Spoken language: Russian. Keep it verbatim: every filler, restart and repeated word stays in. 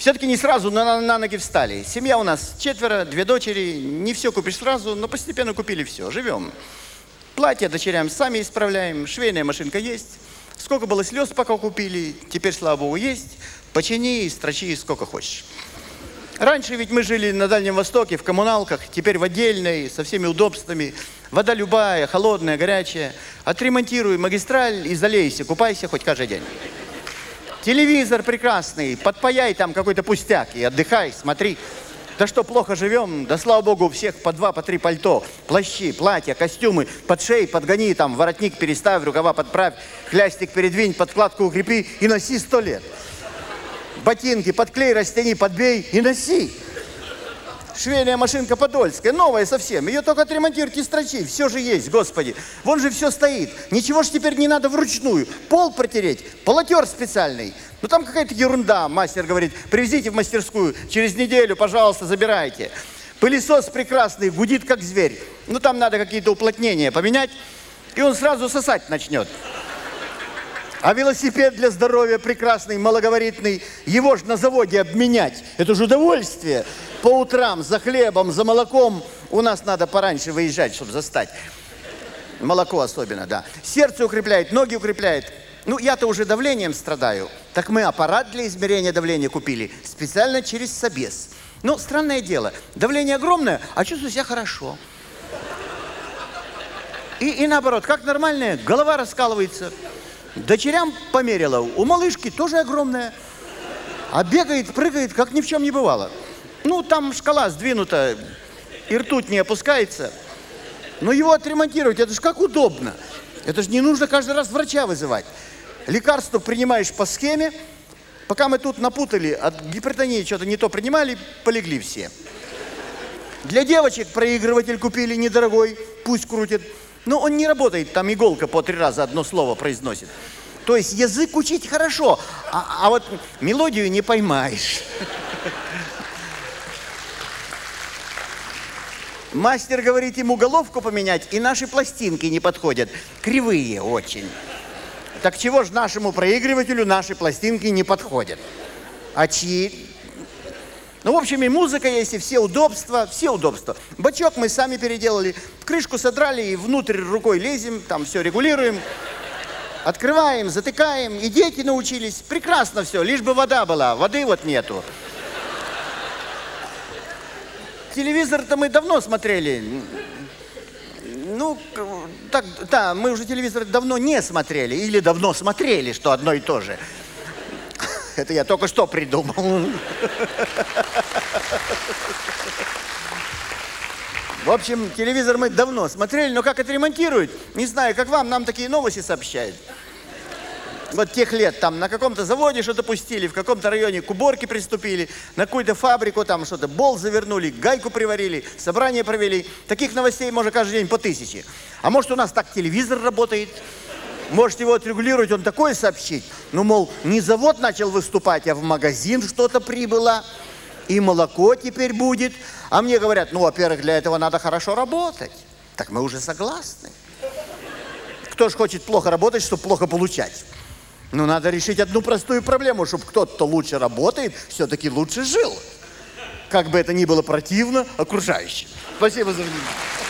Все-таки не сразу на, на ноги встали. Семья у нас четверо, две дочери. Не все купишь сразу, но постепенно купили все. Живем. Платья дочерям сами исправляем. Швейная машинка есть. Сколько было слез, пока купили. Теперь, слава богу, есть. Почини, строчи сколько хочешь. Раньше ведь мы жили на Дальнем Востоке, в коммуналках. Теперь в отдельной, со всеми удобствами. Вода любая, холодная, горячая. Отремонтируй магистраль и залейся. Купайся хоть каждый день. Телевизор прекрасный, подпаяй там какой-то пустяк и отдыхай, смотри. Да что, плохо живем? Да слава богу, у всех по два, по три пальто, плащи, платья, костюмы, под шеи подгони, там воротник переставь, рукава подправь, хлястик передвинь, подкладку укрепи и носи сто лет. Ботинки подклей, растяни, подбей и носи. Швейная машинка подольская, новая совсем. Ее только отремонтируйте и строчи. Все же есть, господи. Вон же все стоит. Ничего ж теперь не надо вручную. Пол протереть, полотер специальный. Ну там какая-то ерунда. Мастер говорит, привезите в мастерскую. Через неделю, пожалуйста, забирайте. Пылесос прекрасный, гудит как зверь. Ну там надо какие-то уплотнения поменять. И он сразу сосать начнет. А велосипед для здоровья прекрасный, малогабаритный. Его же на заводе обменять. Это же удовольствие. По утрам за хлебом, за молоком. У нас надо пораньше выезжать, чтобы застать. Молоко особенно, да. Сердце укрепляет, ноги укрепляет. Ну, я-то уже давлением страдаю. Так мы аппарат для измерения давления купили. Специально через собес. Ну, странное дело. Давление огромное, а чувствую себя хорошо. И, и наоборот, как нормальное, голова раскалывается. Дочерям померила. У малышки тоже огромная. А бегает, прыгает, как ни в чем не бывало. Ну, там шкала сдвинута, и ртуть не опускается. Но его отремонтировать, это же как удобно. Это же не нужно каждый раз врача вызывать. Лекарство принимаешь по схеме. Пока мы тут напутали, от гипертонии что-то не то принимали, полегли все. Для девочек проигрыватель купили недорогой, пусть крутит. Но он не работает, там иголка по три раза одно слово произносит. То есть язык учить хорошо, а, а вот мелодию не поймаешь. Мастер говорит ему головку поменять, и наши пластинки не подходят. Кривые очень. Так чего же нашему проигрывателю наши пластинки не подходят? А чьи? Ну, в общем, и музыка есть, и все удобства, все удобства. Бачок мы сами переделали, крышку содрали и внутрь рукой лезем, там все регулируем. Открываем, затыкаем, и дети научились. Прекрасно все, лишь бы вода была, воды вот нету. Телевизор-то мы давно смотрели. Ну, так, да, мы уже телевизор давно не смотрели. Или давно смотрели, что одно и то же. Это я только что придумал. В общем, телевизор мы давно смотрели, но как отремонтируют, не знаю, как вам, нам такие новости сообщают. Вот тех лет там на каком-то заводе что-то пустили, в каком-то районе к уборке приступили, на какую-то фабрику там что-то болт завернули, гайку приварили, собрание провели. Таких новостей можно каждый день по тысяче. А может, у нас так телевизор работает? Может, его отрегулировать, он такое сообщить? Ну, мол, не завод начал выступать, а в магазин что-то прибыло. И молоко теперь будет. А мне говорят, ну, во-первых, для этого надо хорошо работать. Так мы уже согласны. Кто ж хочет плохо работать, чтобы плохо получать? Ну, надо решить одну простую проблему, чтобы кто-то, кто лучше работает, все-таки лучше жил. Как бы это ни было противно окружающим. Спасибо за внимание.